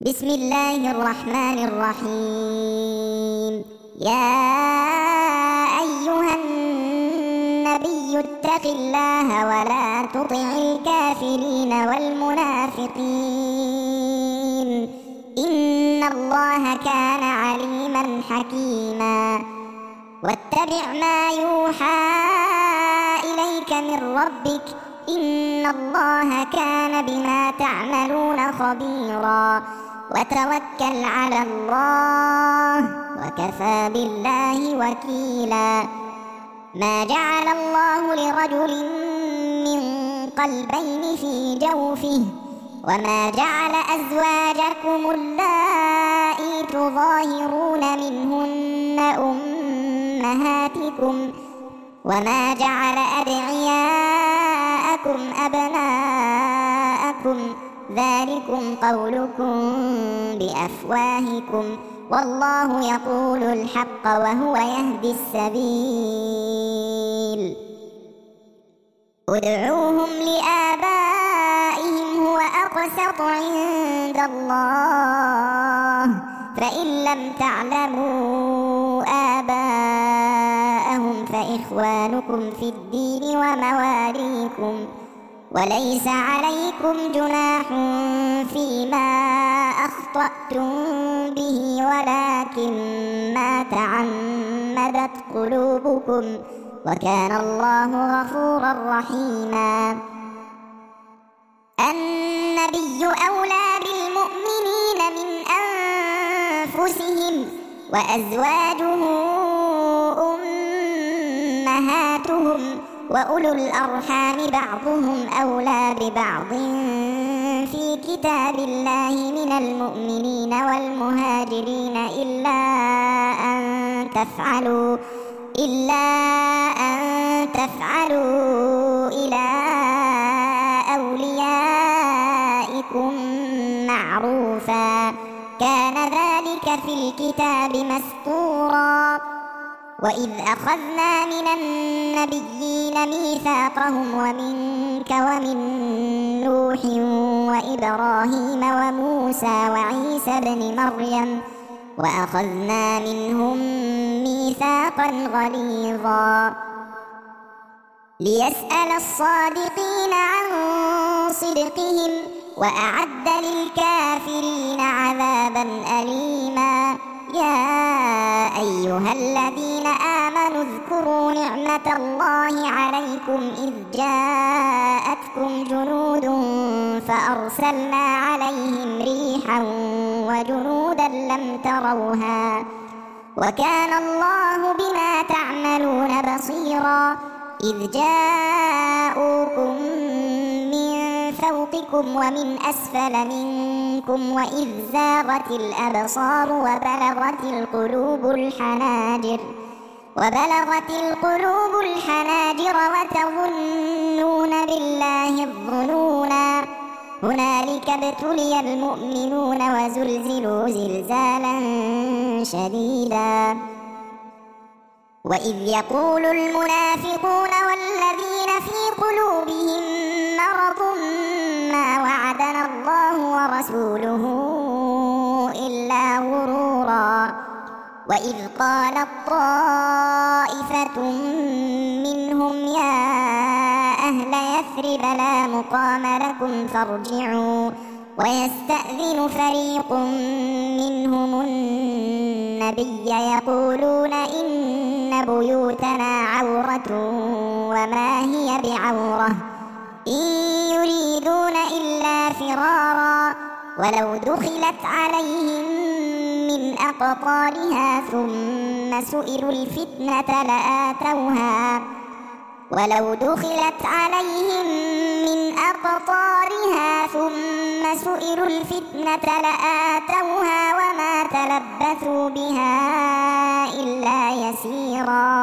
بسم الله الرحمن الرحيم. يا أيها النبي اتق الله ولا تطع الكافرين والمنافقين إن الله كان عليما حكيما. واتبع ما يوحى إليك من ربك إن الله كان بما تعملون خبيرا. وتوكل على الله وكفى بالله وكيلا. ما جعل الله لرجل من قلبين في جوفه وما جعل أزواجكم اللائي تظاهرون منهن أمهاتكم وما جعل أدعياءكم أبناءكم ذلكم قولكم بأفواهكم والله يقول الحق وهو يهدي السبيل. ادعوهم لآبائهم هو أقسط عند الله فإن لم تعلموا آباءهم فإخوانكم في الدين ومواليكم وليس عليكم جناح فيما أخطأتم به ولكن ما تعمدت قلوبكم وكان الله غفورا رحيما. النبي أولى بالمؤمنين من أنفسهم وأزواجه أمهاتهم وأولو الأرحام بعضهم أولى ببعض في كتاب الله من المؤمنين والمهاجرين إلا أن تفعلوا إلى أوليائكم معروفا كان ذلك في الكتاب مسطورا. وإذ أخذنا من النبيين ميثاقهم ومنك ومن نوح وإبراهيم وموسى وعيسى بن مريم وأخذنا منهم ميثاقا غليظا. ليسأل الصادقين عن صدقهم وأعد للكافرين عذابا أليما. يا أيها الذين آمنوا اذكروا نعمة الله عليكم إذ جاءتكم جنود فأرسلنا عليهم ريحا وجنودا لم تروها وكان الله بما تعملون بصيرا. إذ جاءوكم من فوقكم ومن أسفل منكم وإذ زاغت الأبصار وبلغت القلوب الحناجر وتظنون بالله الظنونا. هنالك ابتلي المؤمنون وزلزلوا زلزالا شديدا. وإذ يقول المنافقون والذين في قلوبهم مرض ما وعدنا الله ورسوله إلا غرورا. وإذ قالت طائفة منهم يا أهل يثرب لا مقام لكم فارجعوا ويستأذن فريق منهم النبي يقولون إن بيوتنا عورة وما هي بعورة إن يريدون إلا فرارا. ولو دخلت عليهم من أقطارها ثم سئلوا الفتنة لآتوها وما تلبثوا بها إلا يسيرا.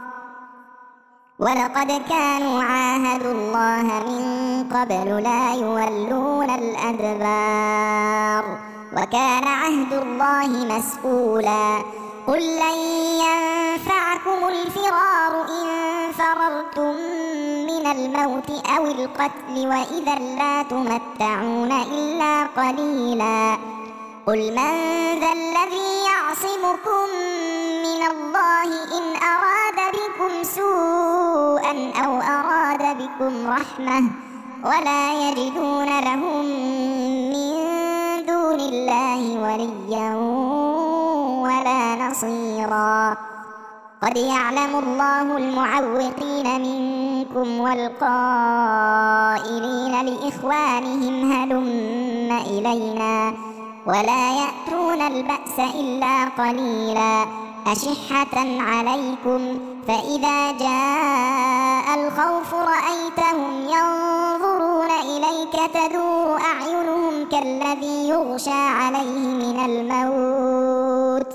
ولقد كانوا عاهدوا الله من قبل لا يولون الأدبار وكان عهد الله مسؤولا. قل لن ينفعكم الفرار إن فررتم من الموت أو القتل وإذا لا تمتعون إلا قليلا. قل من ذا الذي يعصمكم من الله إن أراد بكم سوءا أو أراد بكم رحمة ولا يجدون لهم من دون الله وليا ولا نصيرا قد يعلم الله المعوقين منكم والقائلين لإخوانهم هلم إلينا ولا يأتون البأس إلا قليلا أشحة عليكم فإذا جاء الخوف رأيتهم ينظرون إليك تدور أعينهم كالذي يغشى عليه من الموت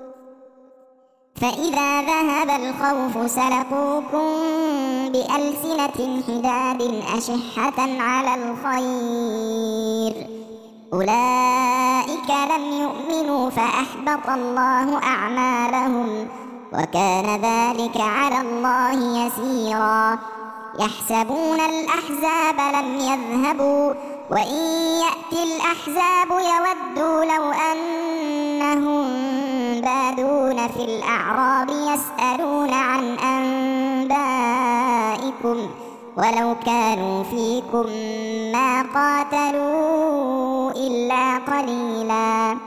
فإذا ذهب الخوف سلقوكم بألسنة حداد أشحة على الخير أولئك لم يؤمنوا فأحبط الله أعمالهم وكان ذلك على الله يسيرا يحسبون الأحزاب لم يذهبوا وإن يأتي الأحزاب يودوا لو أنهم بادون في الأعراب يسألون عن أنبائكم ولو كانوا فيكم ما قاتلوا إلا قليلا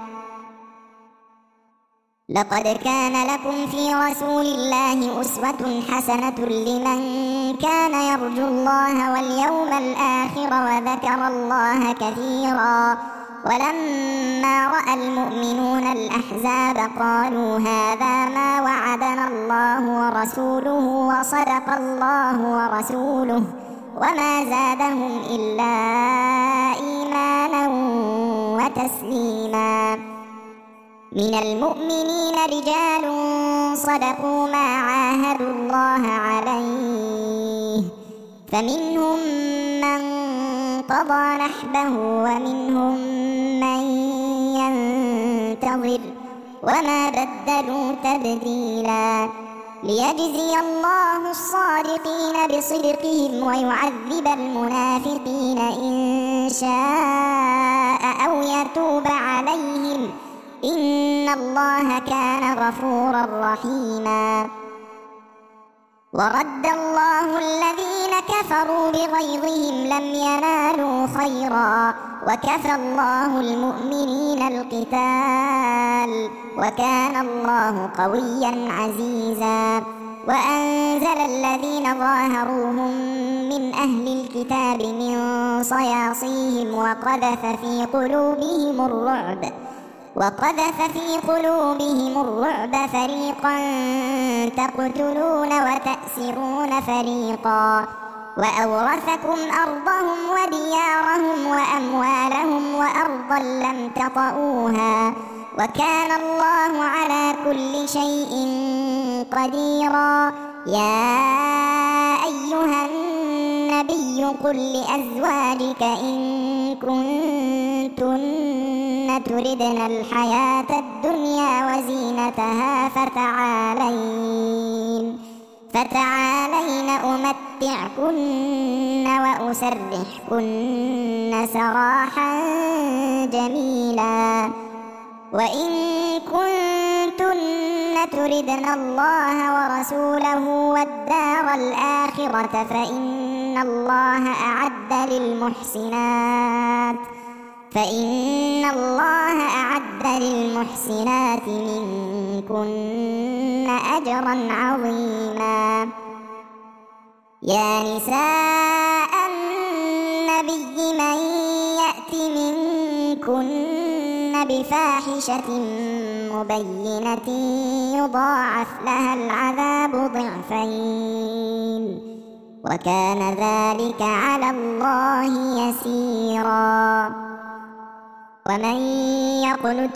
لقد كان لكم في رسول الله أسوة حسنة لمن كان يرجو الله واليوم الآخر وذكر الله كثيرا ولما رأى المؤمنون الأحزاب قالوا هذا ما وعدنا الله ورسوله وصدق الله ورسوله وما زادهم إلا إيمانا وتسليما من المؤمنين رجال صدقوا ما عاهدوا الله عليه فمنهم من قضى نحبه ومنهم من ينتظر وما بدلوا تبديلا ليجزي الله الصادقين بصدقهم ويعذب المنافقين إن شاء أو يتوب عليهم إن الله كان غفورا رحيما ورد الله الذين كفروا بغيظهم لم ينالوا خيرا وكفى الله المؤمنين القتال وكان الله قويا عزيزا وأنزل الذين ظاهروهم من أهل الكتاب من صياصيهم وقذف في قلوبهم الرعب فريقا تقتلون وتأسرون فريقا وأورثكم أرضهم وديارهم وأموالهم وأرضا لم تطئوها وكان الله على كل شيء قديرا يا أيها النبي قل لأزواجك إن كنتن تردن الحياة الدنيا وزينتها فتعالين أمتعكن وأسرحكن سراحا جميلا وإن كنتن تردن الله ورسوله والدار الآخرة فإن الله أعد للمحسنات منكن أجرا عظيما يا نساء النبي من يأت منكن بفاحشة مبينة يضاعف لها العذاب ضعفين وكان ذلك على الله يسيرا ومن يقنت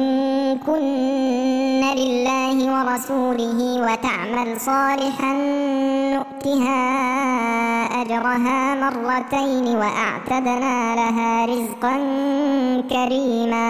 منكن لله ورسوله وتعمل صالحا نؤتها أجرها مرتين وأعتدنا لها رزقا كريما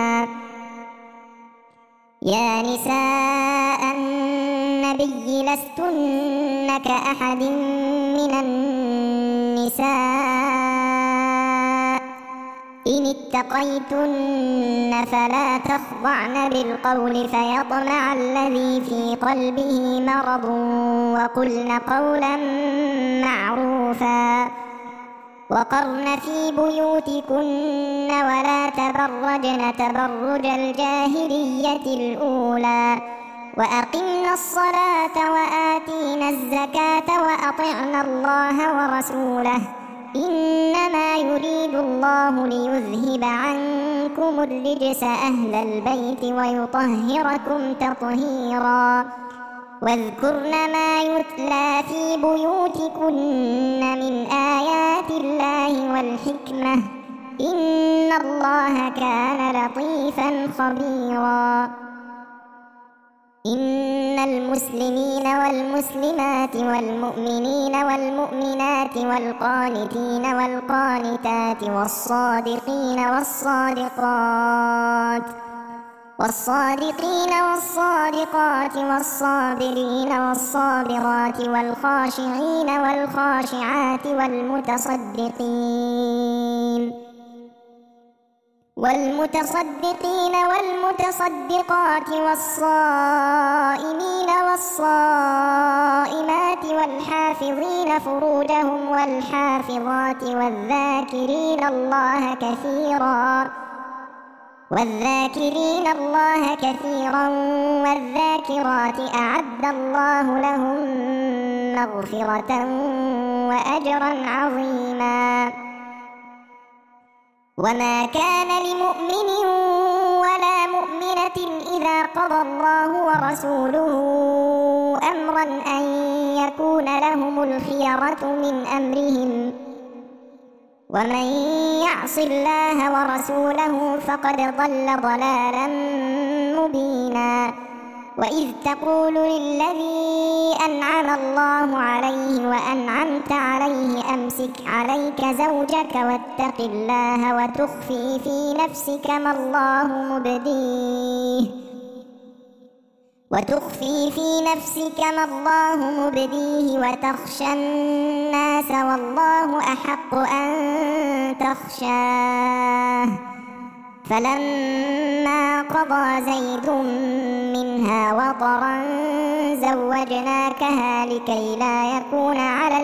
يا نساء النبي لستن كأحد من النساء إن إن اتقيتن فلا تخضعن بالقول فيطمع الذي في قلبه مرض وقلن قولا معروفا وقرن في بيوتكن ولا تبرجن تبرج الجاهلية الأولى وأقمنا الصلاة وآتينا الزكاة وأطعنا الله ورسوله إنما يريد الله ليذهب عنكم الرجس أهل البيت ويطهركم تطهيرا واذكرن ما يتلى في بيوتكن من آيات الله والحكمة إن الله كان لطيفا خبيرا إن المسلمين والمسلمات والمؤمنين والمؤمنات والقانتين والقانتات والصادقين والصادقات والصابرين والصابرات والخاشعين والخاشعات والمتصدقين والمتصدقات والصائمين والصائمات والحافظين فروجهم والحافظات والذاكرين الله كثيرا والذاكرات أعد الله لهم مغفرة وأجرا عظيما وما كان لمؤمن ولا مؤمنة إذا قضى الله ورسوله أمرا أن يكون لهم الخيرة من أمرهم ومن يعص الله ورسوله فقد ضل ضلالا مبينا وإذ تقول للذي أنعم الله عليه وأنعمت عليه أمسك عليك زوجك واتق الله وتخفي في نفسك ما الله مبديه وتخشى الناس والله أحق أن تخشاه فلما قضى زيد منها وطرا زوجناكها لكي لا يكون على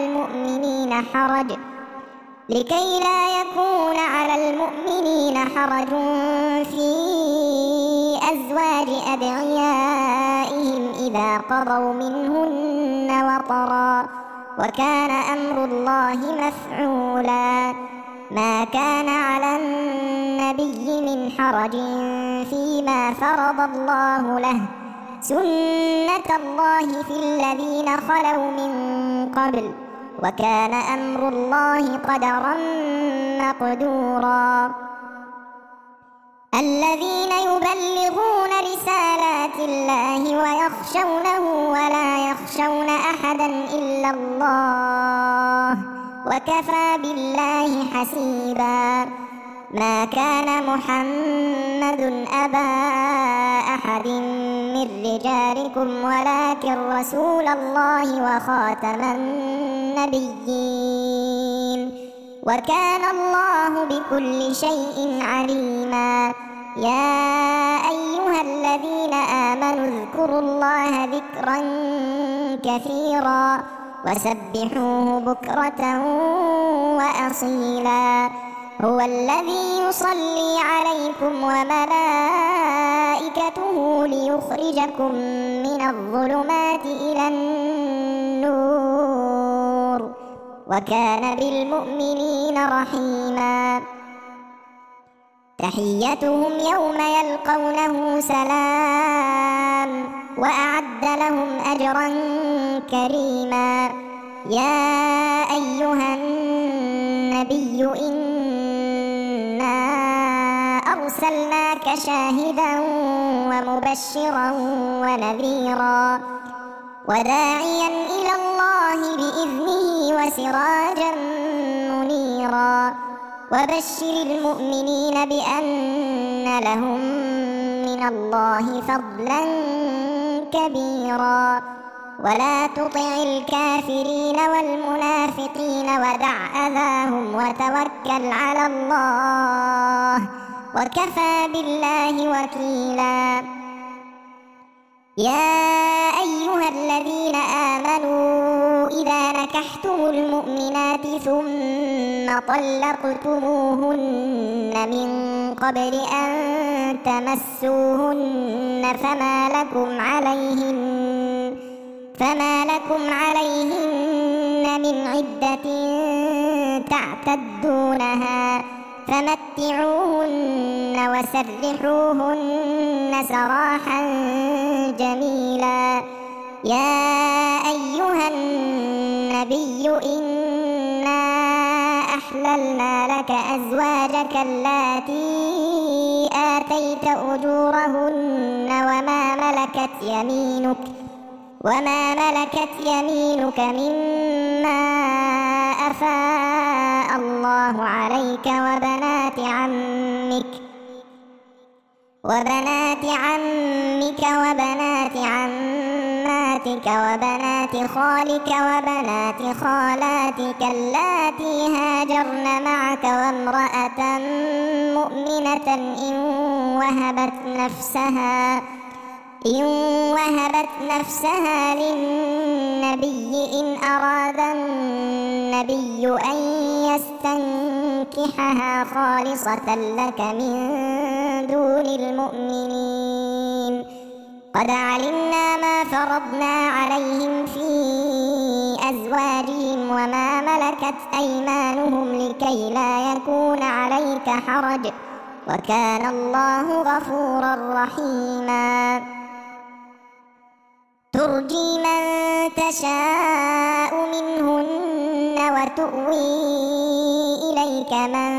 المؤمنين حرج في أزواج أدعيائهم إذا قضوا منهن وطرا وكان أمر الله مفعولا ما كان على النبي من حرج فيما فرض الله له سنة الله في الذين خلوا من قبل وكان أمر الله قدرا مقدورا الذين يبلغون رسالات الله ويخشونه ولا يخشون أحدا إلا الله وكفى بالله حسيبا ما كان محمد أبا أحد من رجالكم ولكن رسول الله وخاتم النبيين وكان الله بكل شيء عليما يا أيها الذين آمنوا اذكروا الله ذكرا كثيرا وسبحوه بكرة وأصيلا هو الذي يصلي عليكم وملائكته ليخرجكم من الظلمات إلى النور وكان بالمؤمنين رحيما تحيتهم يوم يلقونه سلام وأعد لهم أجرا كريما يا أيها النبي إنا أرسلناك شاهدا ومبشرا ونذيرا وداعيا إلى الله بإذنه وسراجا منيرا وبشر المؤمنين بأن لهم من الله فضلا كبيرا ولا تطع الكافرين والمنافقين ودع أذاهم وتوكل على الله وكفى بالله وكيلا. يا أيها الذين آمنوا إذا نكحتم المؤمنات ثم طلقتموهن من قبل أن تمسوهن فما لكم عليهن من عدة تعتدونها فمتعوهن وسرحوهن سراحا جميلا. يا أيها النبي إنا أحللنا لك أزواجك اللاتي آتيت أجورهن وما ملكت يمينك مما أفاء الله عليك وبنات عمك وبنات عماتك وبنات خالك وبنات خالاتك اللاتي هاجرن معك وامرأة مؤمنة إن وهبت نفسها للنبي إن أراد النبي أن يستنكحها خالصة لك من دون المؤمنين. قد علمنا ما فرضنا عليهم في أزواجهم وما ملكت أيمانهم لكي لا يكون عليك حرج وكان الله غفورا رحيما. ترجي من تشاء منهن وتؤوي إليك من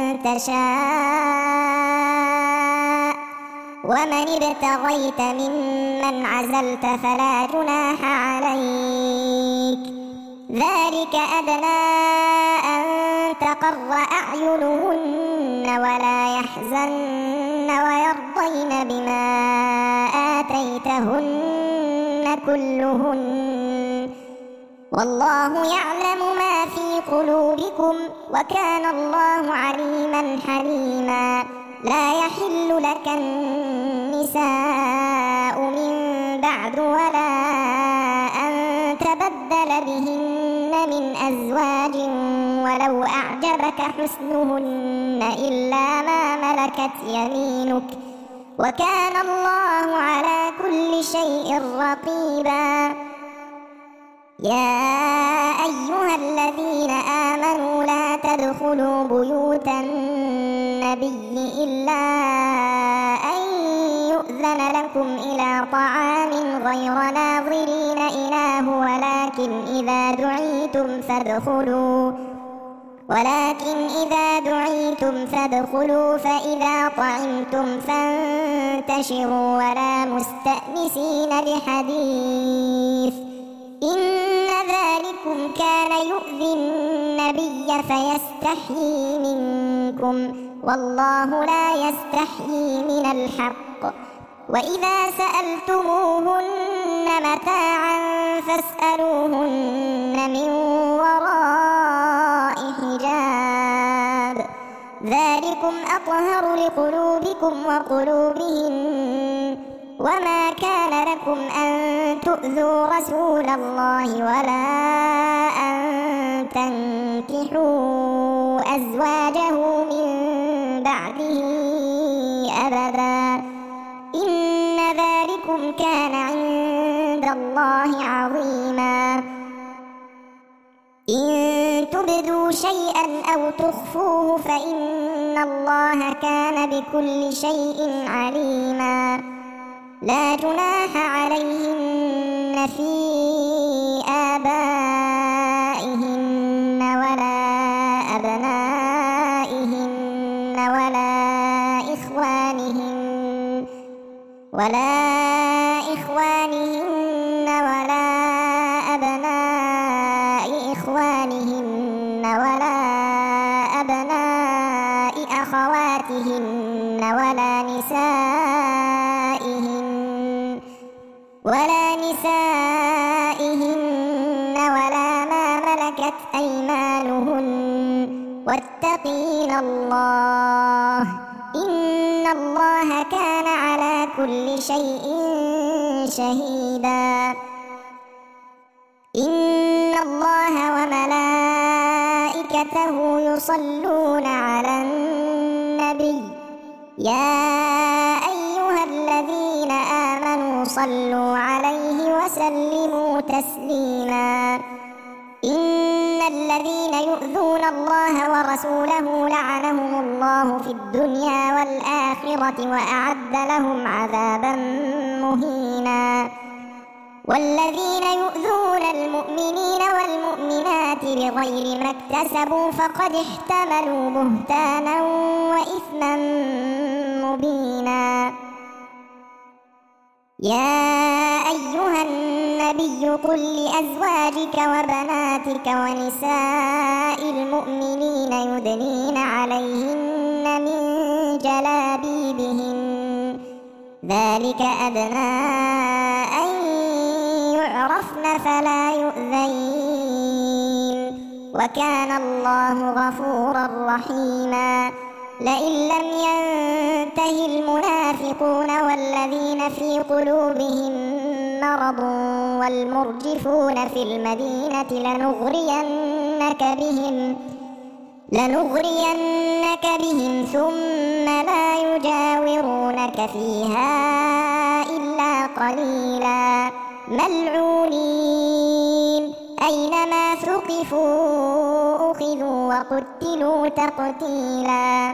تشاء ومن ابتغيت ممن عزلت فلا جناح عليك. ذلك أدنى أن تقر أعينهن ولا يحزن ويرضين بما آتيتهن كلهن والله يعلم ما في قلوبكم وكان الله عليما حليما. لا يحل لك النساء من بعد ولا أن تبدل بهن من أزواج ولو أعجبك حسنهن إلا ما ملكت يمينك وكان الله على كل شيء رقيبا. يا أيها الذين آمنوا لا تدخلوا بيوت النبي إلا أن يؤذن لكم إلى طعام غير ناظرين إناه ولكن إذا دعيتم فادخلوا فإذا طعمتم فانتشروا ولا مستأنسين لحديث إن ذلكم كان يؤذي النبي فيستحيي منكم والله لا يستحيي من الحق. وإذا سألتموهن متاعا فاسألوهن من وراء حجاب ذلكم أطهر لقلوبكم وقلوبهن. وما كان لكم أن تؤذوا رسول الله ولا أن تنكحوا أزواجه من بعده أبدا إن ذلكم كان عند الله عظيما. إن تبدوا شيئا أو تخفوه فإن الله كان بكل شيء عليما. لا جناح عليهن في آبائهن ولا أبنائهن ولا إخوانهن ولا أبناء إخوانهن ولا أبناء أخواتهن ولا نسائهن أيمانهن واتقين الله إن الله كان على كل شيء شهيدا إن الله وملائكته يصلون على النبي يا أيها الذين آمنوا صلوا عليه وسلموا تسليما إن الذين يؤذون الله ورسوله لعنهم الله في الدنيا والآخرة وأعد لهم عذابا مهينا والذين يؤذون المؤمنين والمؤمنات بغير ما اكتسبوا فقد احتملوا بهتانا وإثما مبينا يا أيها النبي قل لأزواجك وبناتك ونساء المؤمنين يدنين عليهن من جلابيبهن ذلك أدنى أن يعرفن فلا يؤذين وكان الله غفورا رحيما لئن لم ينته المنافقون والذين في قلوبهم مرض والمرجفون في المدينة لنغرينك بهم ثم لا يجاورونك فيها إلا قليلا ملعونين أينما ثقفوا أخذوا وقتلوا تقتيلا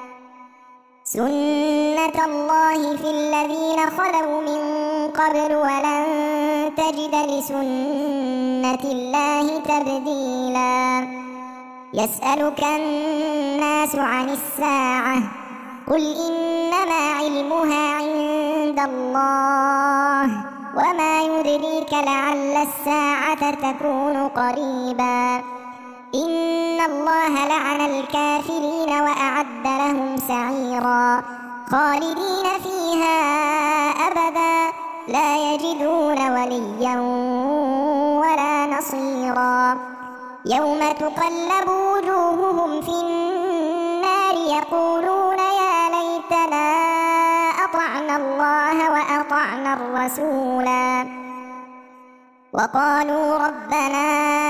سنة الله في الذين خلوا من قبل ولن تجد لسنة الله تبديلا يسألك الناس عن الساعة قل إنما علمها عند الله وما يدريك لعل الساعة تكون قريبا إن الله لعن الكافرين وأعد لهم سعيرا خالدين فيها أبدا لا يجدون وليا ولا نصيرا يوم تقلب وجوههم في النار يقولون يا ليتنا أطعنا الله وأطعنا الرسولا وقالوا ربنا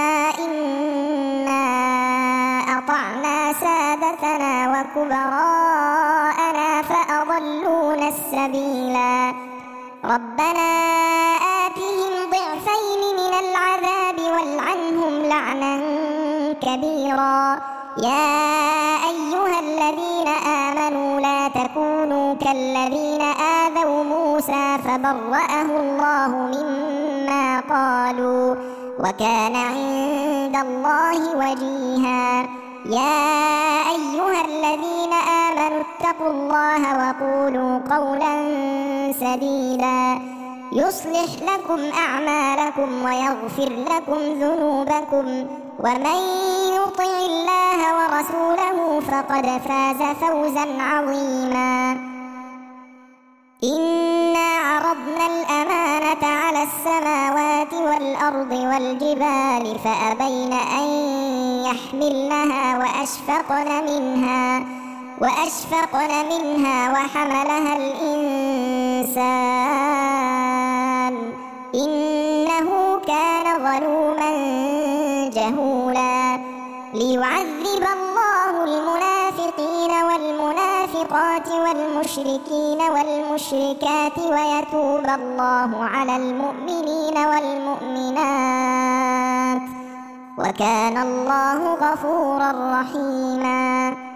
إنا أطعنا سادتنا وكبراءنا فأضلونا السبيلا ربنا آتهم ضعفين من العذاب والعنهم لعنا كبيرا يا أيها الذين آمنوا لا تكونوا كالذين آذوا موسى فبرأه الله مما قالوا وكان عند الله وجيها يا أيها الذين آمنوا اتقوا الله وقولوا قولا سديدا يصلح لكم أعمالكم ويغفر لكم ذنوبكم ومن يطع الله ورسوله فقد فاز فوزا عظيما إنا عرضنا الأمانة على السماوات والأرض والجبال فأبين أن يحملنها وأشفقن منها وحملها الإنسان إنه كان ظلوما جهولا ليعذب الله المنافقين والمنافقات والمشركين والمشركات ويتوب الله على المؤمنين والمؤمنات وكان الله غفورا رحيما